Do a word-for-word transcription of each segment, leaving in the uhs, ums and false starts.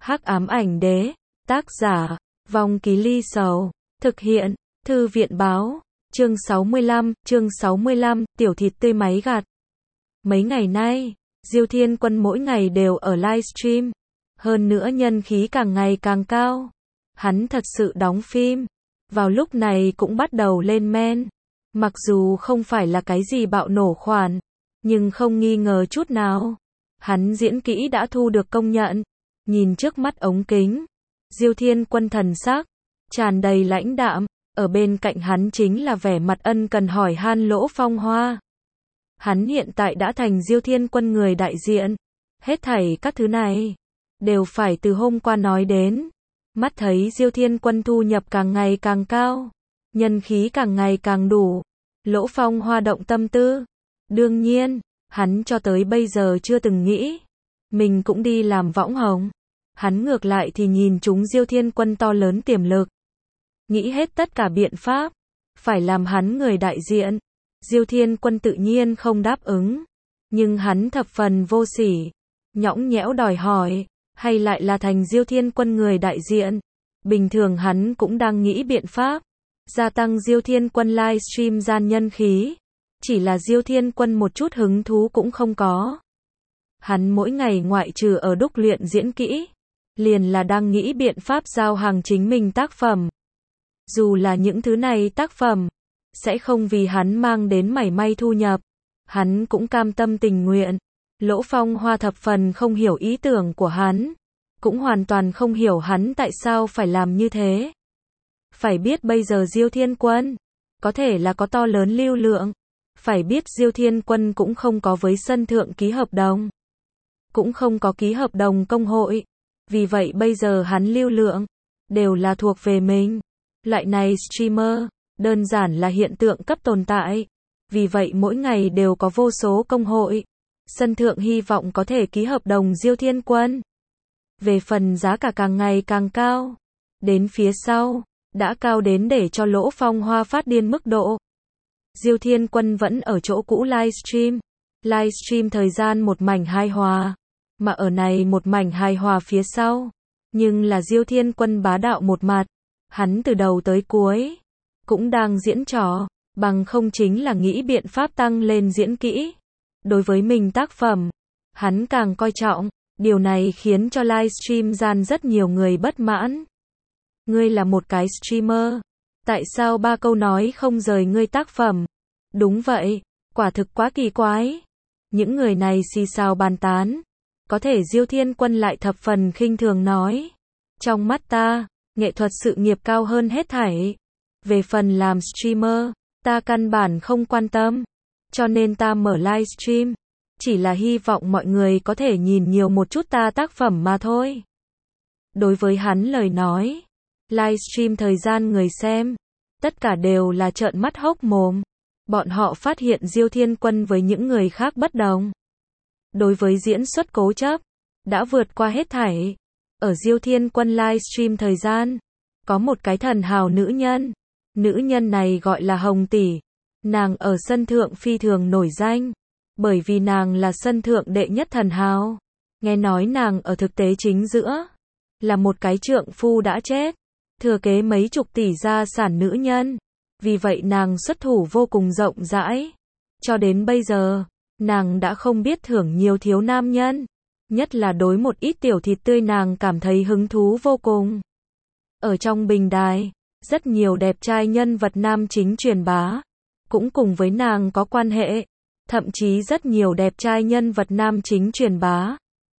Hắc ám ảnh đế, tác giả, Vong Ký Ly Sầu, thực hiện, Thư viện báo, chương sáu mươi lăm, chương sáu mươi lăm, tiểu thịt tươi máy gặt. Mấy ngày nay, Diêu Thiên Quân mỗi ngày đều ở livestream, hơn nữa nhân khí càng ngày càng cao. Hắn thật sự đóng phim, vào lúc này cũng bắt đầu lên men. Mặc dù không phải là cái gì bạo nổ khoản, nhưng không nghi ngờ chút nào, hắn diễn kỹ đã thu được công nhận. Nhìn trước mắt ống kính, Diêu Thiên Quân thần sắc tràn đầy lãnh đạm, ở bên cạnh hắn chính là vẻ mặt ân cần hỏi han Lỗ Phong Hoa. Hắn hiện tại đã thành Diêu Thiên Quân người đại diện, hết thảy các thứ này đều phải từ hôm qua nói đến. Mắt thấy Diêu Thiên Quân thu nhập càng ngày càng cao, nhân khí càng ngày càng đủ, Lỗ Phong Hoa động tâm tư. Đương nhiên, hắn cho tới bây giờ chưa từng nghĩ mình cũng đi làm võng hồng. Hắn ngược lại thì nhìn chúng Diêu Thiên Quân to lớn tiềm lực, nghĩ hết tất cả biện pháp phải làm hắn người đại diện. Diêu Thiên Quân tự nhiên không đáp ứng, nhưng hắn thập phần vô sỉ, nhõng nhẽo đòi hỏi, hay lại là thành Diêu Thiên Quân người đại diện. Bình thường hắn cũng đang nghĩ biện pháp gia tăng Diêu Thiên Quân livestream gian nhân khí, chỉ là Diêu Thiên Quân một chút hứng thú cũng không có. Hắn mỗi ngày ngoại trừ ở đúc luyện diễn kỹ, liền là đang nghĩ biện pháp giao hàng chính mình tác phẩm. Dù là những thứ này tác phẩm sẽ không vì hắn mang đến mảy may thu nhập, hắn cũng cam tâm tình nguyện. Lỗ Phong Hoa thập phần không hiểu ý tưởng của hắn, cũng hoàn toàn không hiểu hắn tại sao phải làm như thế. Phải biết bây giờ Diêu Thiên Quân có thể là có to lớn lưu lượng, phải biết Diêu Thiên Quân cũng không có với sân thượng ký hợp đồng, cũng không có ký hợp đồng công hội. Vì vậy bây giờ hắn lưu lượng đều là thuộc về mình. Loại này streamer đơn giản là hiện tượng cấp tồn tại, vì vậy mỗi ngày đều có vô số công hội. Sân thượng hy vọng có thể ký hợp đồng Diêu Thiên Quân. Về phần giá cả càng ngày càng cao, đến phía sau đã cao đến để cho Lỗ Phong Hoa phát điên mức độ. Diêu Thiên Quân vẫn ở chỗ cũ livestream, livestream thời gian một mảnh hài hòa, mà ở này một mảnh hài hòa phía sau, nhưng là Diêu Thiên Quân bá đạo một mặt. Hắn từ đầu tới cuối cũng đang diễn trò, bằng không chính là nghĩ biện pháp tăng lên diễn kỹ. Đối với mình tác phẩm, hắn càng coi trọng, điều này khiến cho livestream gian rất nhiều người bất mãn. Ngươi là một cái streamer, tại sao ba câu nói không rời ngươi tác phẩm? Đúng vậy, quả thực quá kỳ quái. Những người này xì xào bàn tán, có thể Diêu Thiên Quân lại thập phần khinh thường nói, trong mắt ta, nghệ thuật sự nghiệp cao hơn hết thảy. Về phần làm streamer, ta căn bản không quan tâm, cho nên ta mở livestream, chỉ là hy vọng mọi người có thể nhìn nhiều một chút ta tác phẩm mà thôi. Đối với hắn lời nói, livestream thời gian người xem, tất cả đều là trợn mắt hốc mồm. Bọn họ phát hiện Diêu Thiên Quân với những người khác bất đồng. Đối với diễn xuất cố chấp, đã vượt qua hết thảy. Ở Diêu Thiên Quân livestream thời gian, có một cái thần hào nữ nhân. Nữ nhân này gọi là Hồng Tỷ. Nàng ở sân thượng phi thường nổi danh, bởi vì nàng là sân thượng đệ nhất thần hào. Nghe nói nàng ở thực tế chính giữa là một cái trượng phu đã chết, thừa kế mấy chục tỷ gia sản nữ nhân. Vì vậy nàng xuất thủ vô cùng rộng rãi. Cho đến bây giờ, nàng đã không biết thưởng nhiều thiếu nam nhân. Nhất là đối một ít tiểu thịt tươi nàng cảm thấy hứng thú vô cùng. Ở trong bình đài, rất nhiều đẹp trai nhân vật nam chính truyền bá, cũng cùng với nàng có quan hệ. Thậm chí rất nhiều đẹp trai nhân vật nam chính truyền bá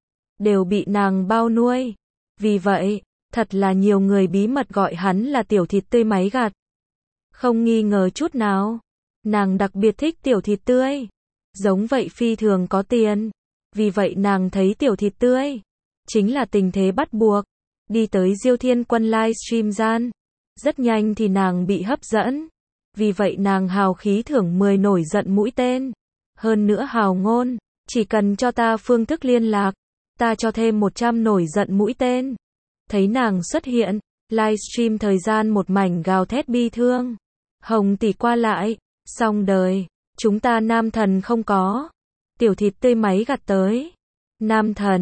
đều bị nàng bao nuôi. Vì vậy, thật là nhiều người bí mật gọi hắn là tiểu thịt tươi máy gặt. Không nghi ngờ chút nào, nàng đặc biệt thích tiểu thịt tươi. Giống vậy phi thường có tiền. Vì vậy nàng thấy tiểu thịt tươi chính là tình thế bắt buộc. Đi tới Diêu Thiên Quân livestream gian, rất nhanh thì nàng bị hấp dẫn. Vì vậy nàng hào khí thưởng mười nổi giận mũi tên. Hơn nữa hào ngôn, chỉ cần cho ta phương thức liên lạc, ta cho thêm một trăm nổi giận mũi tên. Thấy nàng xuất hiện, livestream thời gian một mảnh gào thét bi thương. Hồng Tỷ qua lại, xong đời, chúng ta nam thần không có. Tiểu thịt tươi máy gặt tới. Nam thần,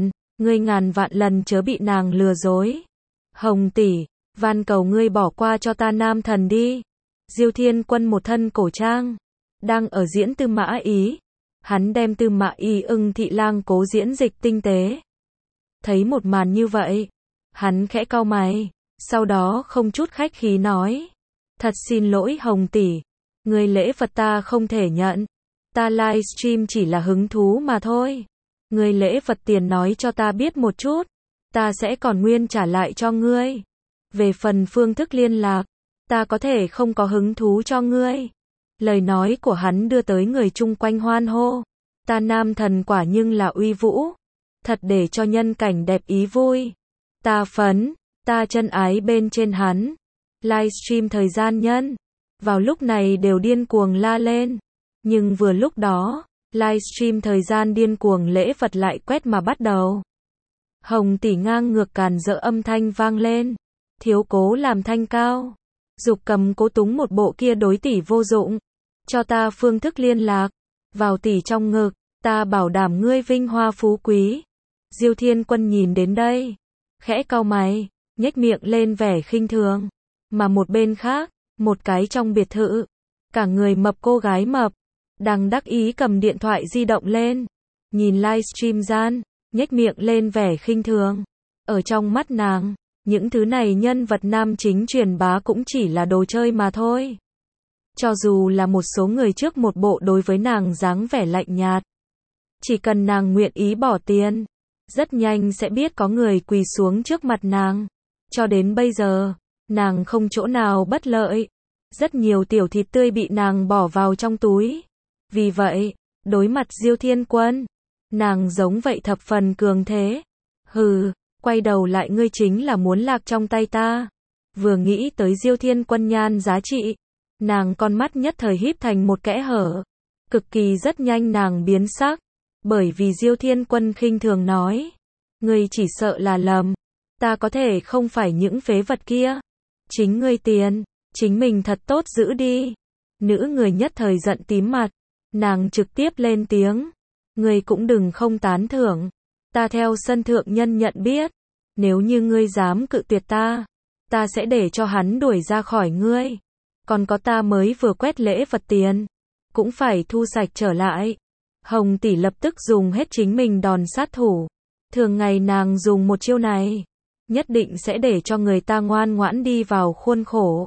Ngươi ngàn vạn lần chớ bị nàng lừa dối. Hồng tỷ, van cầu ngươi bỏ qua cho ta nam thần đi. Diêu Thiên Quân một thân cổ trang, đang ở diễn Tư Mã Ý. Hắn đem Tư Mã Y ưng thị lang cố diễn dịch tinh tế. Thấy một màn như vậy, hắn khẽ cau mày, sau đó không chút khách khí nói. Thật xin lỗi Hồng tỷ, người lễ vật ta không thể nhận. Ta livestream chỉ là hứng thú mà thôi. Người lễ vật tiền nói cho ta biết một chút, ta sẽ còn nguyên trả lại cho ngươi. Về phần phương thức liên lạc, ta có thể không có hứng thú cho ngươi. Lời nói của hắn đưa tới người chung quanh hoan hô. Ta nam thần quả nhưng là uy vũ. Thật để cho nhân cảnh đẹp ý vui. Ta phấn, ta chân ái bên trên hắn. Livestream thời gian nhân. Vào lúc này đều điên cuồng la lên. Nhưng vừa lúc đó, livestream thời gian điên cuồng lễ vật lại quét mà bắt đầu. Hồng tỷ ngang ngược càn rỡ âm thanh vang lên. Thiếu cố làm thanh cao. Dục cầm cố túng một bộ kia đối tỷ vô dụng. Cho ta phương thức liên lạc. Vào tỷ trong ngực, ta bảo đảm ngươi vinh hoa phú quý. Diêu Thiên Quân nhìn đến đây, khẽ cau mày, nhếch miệng lên vẻ khinh thường. Mà một bên khác, một cái trong biệt thự, cả người mập cô gái mập, đang đắc ý cầm điện thoại di động lên, nhìn livestream gian, nhếch miệng lên vẻ khinh thường. Ở trong mắt nàng, những thứ này nhân vật nam chính truyền bá cũng chỉ là đồ chơi mà thôi. Cho dù là một số người trước một bộ đối với nàng dáng vẻ lạnh nhạt, chỉ cần nàng nguyện ý bỏ tiền, rất nhanh sẽ biết có người quỳ xuống trước mặt nàng. Cho đến bây giờ, nàng không chỗ nào bất lợi. Rất nhiều tiểu thịt tươi bị nàng bỏ vào trong túi. Vì vậy, đối mặt Diêu Thiên Quân, nàng giống vậy thập phần cường thế. Hừ, quay đầu lại ngươi chính là muốn lạc trong tay ta. Vừa nghĩ tới Diêu Thiên Quân nhan giá trị, nàng con mắt nhất thời híp thành một kẽ hở. Cực kỳ rất nhanh nàng biến sắc. Bởi vì Diêu Thiên Quân khinh thường nói. Ngươi chỉ sợ là lầm. Ta có thể không phải những phế vật kia. Chính ngươi tiền, chính mình thật tốt giữ đi. Nữ người nhất thời giận tím mặt. Nàng trực tiếp lên tiếng. Ngươi cũng đừng không tán thưởng. Ta theo sân thượng nhân nhận biết. Nếu như ngươi dám cự tuyệt ta, ta sẽ để cho hắn đuổi ra khỏi ngươi. Còn có ta mới vừa quét lễ vật tiền, cũng phải thu sạch trở lại. Hồng tỷ lập tức dùng hết chính mình đòn sát thủ. Thường ngày nàng dùng một chiêu này, nhất định sẽ để cho người ta ngoan ngoãn đi vào khuôn khổ.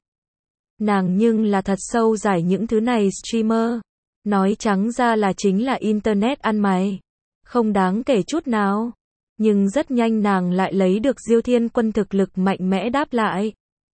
Nàng nhưng là thật sâu giải những thứ này streamer. Nói trắng ra là chính là internet ăn mày. Không đáng kể chút nào. Nhưng rất nhanh nàng lại lấy được Diêu Thiên Quân thực lực mạnh mẽ đáp lại.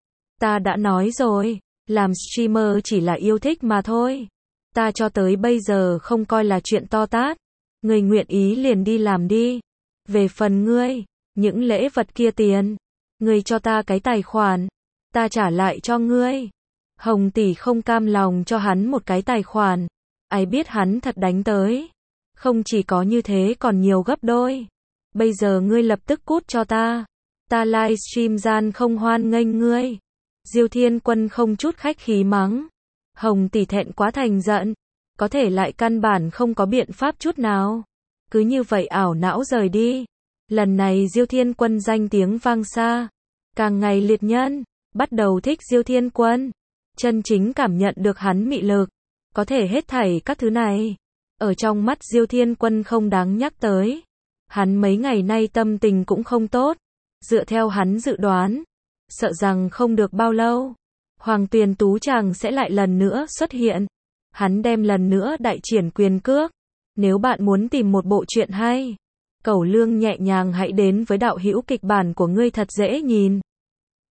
Ta đã nói rồi, làm streamer chỉ là yêu thích mà thôi. Ta cho tới bây giờ không coi là chuyện to tát. Ngươi nguyện ý liền đi làm đi. Về phần ngươi, những lễ vật kia tiền, ngươi cho ta cái tài khoản, ta trả lại cho ngươi. Hồng tỷ không cam lòng cho hắn một cái tài khoản. Ai biết hắn thật đánh tới. Không chỉ có như thế còn nhiều gấp đôi. Bây giờ ngươi lập tức cút cho ta. Ta livestream gian không hoan nghênh ngươi. Diêu Thiên Quân không chút khách khí mắng. Hồng tỷ thẹn quá thành giận. Có thể lại căn bản không có biện pháp chút nào. Cứ như vậy ảo não rời đi. Lần này Diêu Thiên Quân danh tiếng vang xa. Càng ngày liệt nhân bắt đầu thích Diêu Thiên Quân. Chân chính cảm nhận được hắn mị lực. Có thể hết thảy các thứ này. Ở trong mắt Diêu Thiên Quân không đáng nhắc tới. Hắn mấy ngày nay tâm tình cũng không tốt. Dựa theo hắn dự đoán, sợ rằng không được bao lâu, Hoàng Tuyền Tú chàng sẽ lại lần nữa xuất hiện. Hắn đem lần nữa đại triển quyền cước. Nếu bạn muốn tìm một bộ truyện hay, cẩu lương nhẹ nhàng hãy đến với đạo hữu kịch bản của ngươi thật dễ nhìn.